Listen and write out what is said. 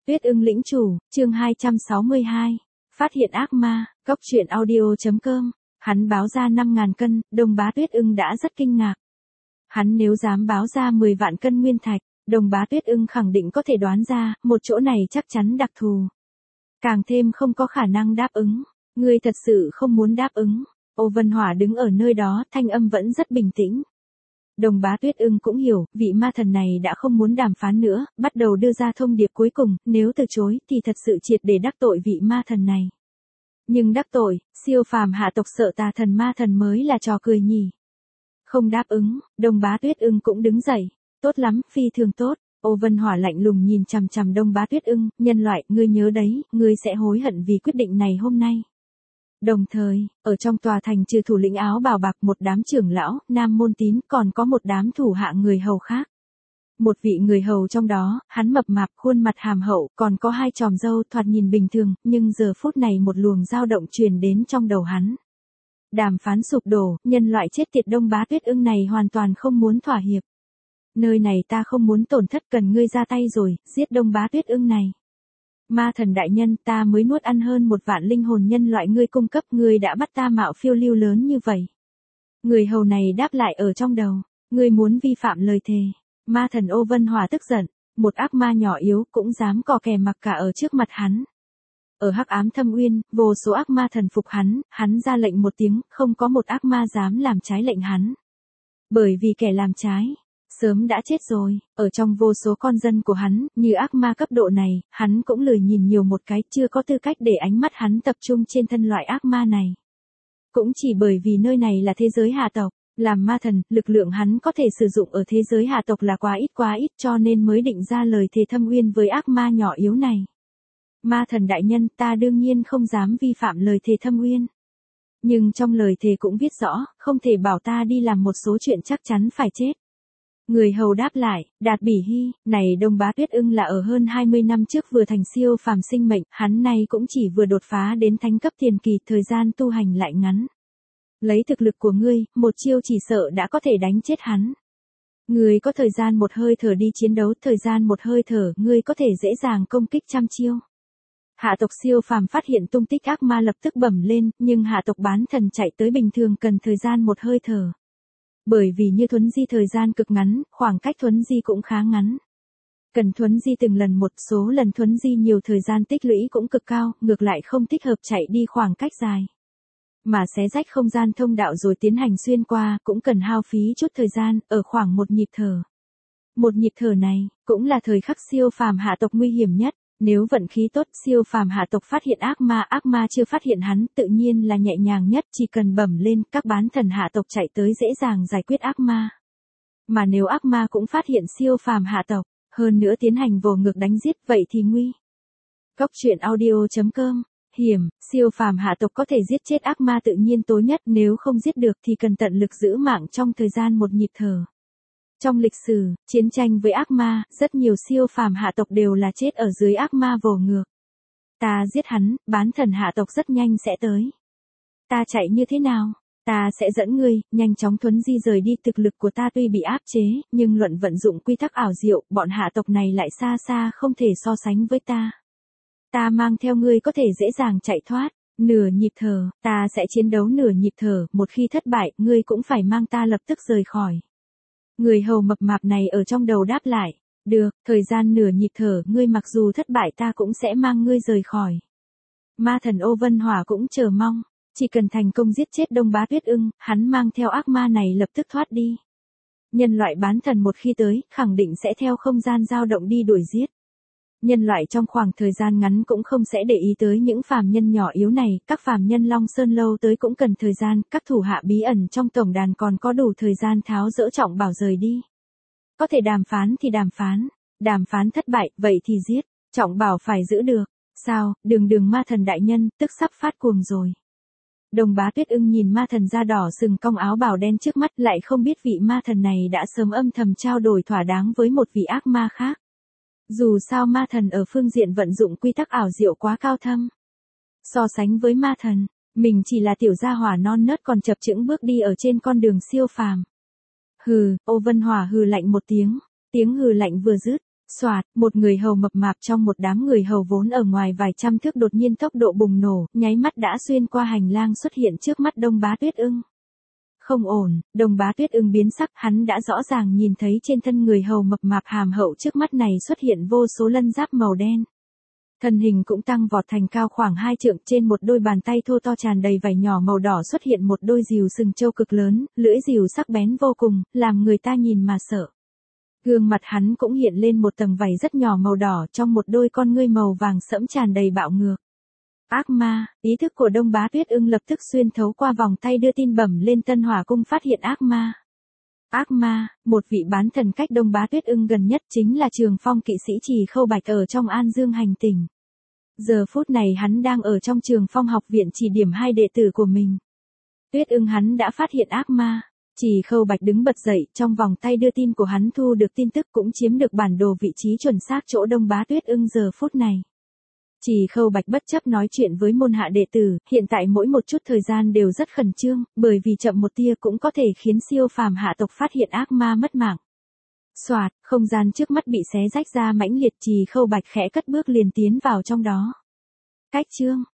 Tuyết ưng lĩnh chủ, chương 262. Phát hiện ác ma, Cốc truyện audio.com. Hắn báo ra 5.000 cân, Đồng Bá Tuyết ưng đã rất kinh ngạc. Hắn nếu dám báo ra 10 vạn cân nguyên thạch, Đồng Bá Tuyết ưng khẳng định có thể đoán ra, một chỗ này chắc chắn đặc thù. Càng thêm không có khả năng đáp ứng. Ngươi thật sự không muốn đáp ứng. Ô Vân Hỏa đứng ở nơi đó, thanh âm vẫn rất bình tĩnh. Đồng Bá Tuyết ưng cũng hiểu, vị ma thần này đã không muốn đàm phán nữa, bắt đầu đưa ra thông điệp cuối cùng, nếu từ chối thì thật sự triệt để đắc tội vị ma thần này. Nhưng đắc tội, siêu phàm hạ tộc sợ tà thần ma thần mới là trò cười nhỉ. Không đáp ứng, Đồng Bá Tuyết ưng cũng đứng dậy. Tốt lắm, phi thường tốt. Ô Vân Hỏa lạnh lùng nhìn chằm chằm Đồng Bá Tuyết ưng, nhân loại, ngươi nhớ đấy, ngươi sẽ hối hận vì quyết định này hôm nay. Đồng thời, ở trong tòa thành trừ thủ lĩnh áo bào bạc một đám trưởng lão, nam môn tín, còn có một đám thủ hạ người hầu khác. Một vị người hầu trong đó, hắn mập mạp, khuôn mặt hàm hậu, còn có hai chòm râu thoạt nhìn bình thường, nhưng giờ phút này một luồng dao động truyền đến trong đầu hắn. Đàm phán sụp đổ, nhân loại chết tiệt Đồng Bá Tuyết ưng này hoàn toàn không muốn thỏa hiệp. Nơi này ta không muốn tổn thất, cần ngươi ra tay rồi, giết Đồng Bá Tuyết ưng này. Ma thần đại nhân, ta mới nuốt ăn hơn 1 vạn linh hồn nhân loại ngươi cung cấp, ngươi đã bắt ta mạo phiêu lưu lớn như vậy. Người hầu này đáp lại ở trong đầu, ngươi muốn vi phạm lời thề. Ma thần Ô Vân Hỏa tức giận, một ác ma nhỏ yếu cũng dám cò kè mặc cả ở trước mặt hắn. Ở Hắc Ám Thâm Uyên, vô số ác ma thần phục hắn ra lệnh một tiếng, không có một ác ma dám làm trái lệnh hắn. Bởi vì kẻ làm trái sớm đã chết rồi, ở trong vô số con dân của hắn, như ác ma cấp độ này, hắn cũng lười nhìn nhiều một cái, chưa có tư cách để ánh mắt hắn tập trung trên thân loại ác ma này. Cũng chỉ bởi vì nơi này là thế giới hạ tộc, làm ma thần, lực lượng hắn có thể sử dụng ở thế giới hạ tộc là quá ít cho nên mới định ra lời thề thâm uyên với ác ma nhỏ yếu này. Ma thần đại nhân, ta đương nhiên không dám vi phạm lời thề thâm uyên. Nhưng trong lời thề cũng viết rõ, không thể bảo ta đi làm một số chuyện chắc chắn phải chết. Người hầu đáp lại, Đạt Bỉ Hy, này Đồng Bá Tuyết ưng là ở hơn 20 năm trước vừa thành siêu phàm sinh mệnh, hắn nay cũng chỉ vừa đột phá đến thánh cấp tiền kỳ, thời gian tu hành lại ngắn. Lấy thực lực của ngươi, một chiêu chỉ sợ đã có thể đánh chết hắn. Ngươi có thời gian một hơi thở đi chiến đấu, thời gian một hơi thở, ngươi có thể dễ dàng công kích trăm chiêu. Hạ tộc siêu phàm phát hiện tung tích ác ma lập tức bẩm lên, nhưng hạ tộc bán thần chạy tới bình thường cần thời gian một hơi thở. Bởi vì như thuấn di thời gian cực ngắn, khoảng cách thuấn di cũng khá ngắn. Cần thuấn di từng lần một, số lần thuấn di nhiều, thời gian tích lũy cũng cực cao, ngược lại không thích hợp chạy đi khoảng cách dài. Mà xé rách không gian thông đạo rồi tiến hành xuyên qua, cũng cần hao phí chút thời gian, ở khoảng một nhịp thở. Một nhịp thở này, cũng là thời khắc siêu phàm hạ tộc nguy hiểm nhất. Nếu vận khí tốt, siêu phàm hạ tộc phát hiện ác ma chưa phát hiện hắn, tự nhiên là nhẹ nhàng nhất, chỉ cần bẩm lên, các bán thần hạ tộc chạy tới dễ dàng giải quyết ác ma. Mà nếu ác ma cũng phát hiện siêu phàm hạ tộc, hơn nữa tiến hành vồ ngược đánh giết, vậy thì nguy. Cốc truyện audio.com. Hiểm, siêu phàm hạ tộc có thể giết chết ác ma tự nhiên tối nhất, nếu không giết được thì cần tận lực giữ mạng trong thời gian một nhịp thở. Trong lịch sử, chiến tranh với ác ma, rất nhiều siêu phàm hạ tộc đều là chết ở dưới ác ma vồ ngược. Ta giết hắn, bán thần hạ tộc rất nhanh sẽ tới. Ta chạy như thế nào? Ta sẽ dẫn ngươi, nhanh chóng thuấn di rời đi, thực lực của ta tuy bị áp chế, nhưng luận vận dụng quy tắc ảo diệu, bọn hạ tộc này lại xa xa không thể so sánh với ta. Ta mang theo ngươi có thể dễ dàng chạy thoát, nửa nhịp thở, ta sẽ chiến đấu nửa nhịp thở, một khi thất bại, ngươi cũng phải mang ta lập tức rời khỏi. Người hầu mập mạp này ở trong đầu đáp lại, được, thời gian nửa nhịp thở, ngươi mặc dù thất bại ta cũng sẽ mang ngươi rời khỏi. Ma thần Ô Vân Hỏa cũng chờ mong, chỉ cần thành công giết chết Đồng Bá Tuyết ưng, hắn mang theo ác ma này lập tức thoát đi. Nhân loại bán thần một khi tới, khẳng định sẽ theo không gian dao động đi đuổi giết. Nhân loại trong khoảng thời gian ngắn cũng không sẽ để ý tới những phàm nhân nhỏ yếu này, các phàm nhân Long Sơn lâu tới cũng cần thời gian, các thủ hạ bí ẩn trong tổng đàn còn có đủ thời gian tháo dỡ trọng bảo rời đi. Có thể đàm phán thì đàm phán thất bại, vậy thì giết, trọng bảo phải giữ được. Sao, đường ma thần đại nhân, tức sắp phát cuồng rồi. Đồng Bá Tuyết ưng nhìn ma thần da đỏ sừng cong áo bào đen trước mắt, lại không biết vị ma thần này đã sớm âm thầm trao đổi thỏa đáng với một vị ác ma khác. Dù sao ma thần ở phương diện vận dụng quy tắc ảo diệu quá cao thâm. So sánh với ma thần, mình chỉ là tiểu gia hỏa non nớt còn chập chững bước đi ở trên con đường siêu phàm. Hừ, Ô Vân Hỏa hừ lạnh một tiếng hừ lạnh vừa dứt, Soạt, một người hầu mập mạp trong một đám người hầu vốn ở ngoài vài trăm thước đột nhiên tốc độ bùng nổ, nháy mắt đã xuyên qua hành lang xuất hiện trước mắt Đông Bá Tuyết Ưng. Không ổn, Đông Bá Tuyết Ưng biến sắc, hắn đã rõ ràng nhìn thấy trên thân người hầu mập mạp hàm hậu trước mắt này xuất hiện vô số lân giáp màu đen. Thân hình cũng tăng vọt thành cao khoảng 2 trượng, trên một đôi bàn tay thô to tràn đầy vảy nhỏ màu đỏ xuất hiện một đôi rìu sừng trâu cực lớn, lưỡi rìu sắc bén vô cùng, làm người ta nhìn mà sợ. Gương mặt hắn cũng hiện lên một tầng vảy rất nhỏ màu đỏ, trong một đôi con ngươi màu vàng sẫm tràn đầy bạo ngược. Ác ma, ý thức của Đông Bá Tuyết Ưng lập tức xuyên thấu qua vòng tay đưa tin bẩm lên Tân Hỏa Cung phát hiện ác ma. Ác ma, một vị bán thần cách Đông Bá Tuyết Ưng gần nhất chính là Trường Phong kỵ sĩ Trì Khâu Bạch ở trong An Dương hành tỉnh. Giờ phút này hắn đang ở trong Trường Phong học viện chỉ điểm 2 đệ tử của mình. Tuyết Ưng, hắn đã phát hiện ác ma. Trì Khâu Bạch đứng bật dậy, trong vòng tay đưa tin của hắn thu được tin tức cũng chiếm được bản đồ vị trí chuẩn xác chỗ Đông Bá Tuyết Ưng giờ phút này. Trì Khâu Bạch bất chấp nói chuyện với môn hạ đệ tử, hiện tại mỗi một chút thời gian đều rất khẩn trương, bởi vì chậm một tia cũng có thể khiến siêu phàm hạ tộc phát hiện ác ma mất mạng. Soạt, không gian trước mắt bị xé rách ra mãnh liệt, Trì Khâu Bạch khẽ cất bước liền tiến vào trong đó. Cách chương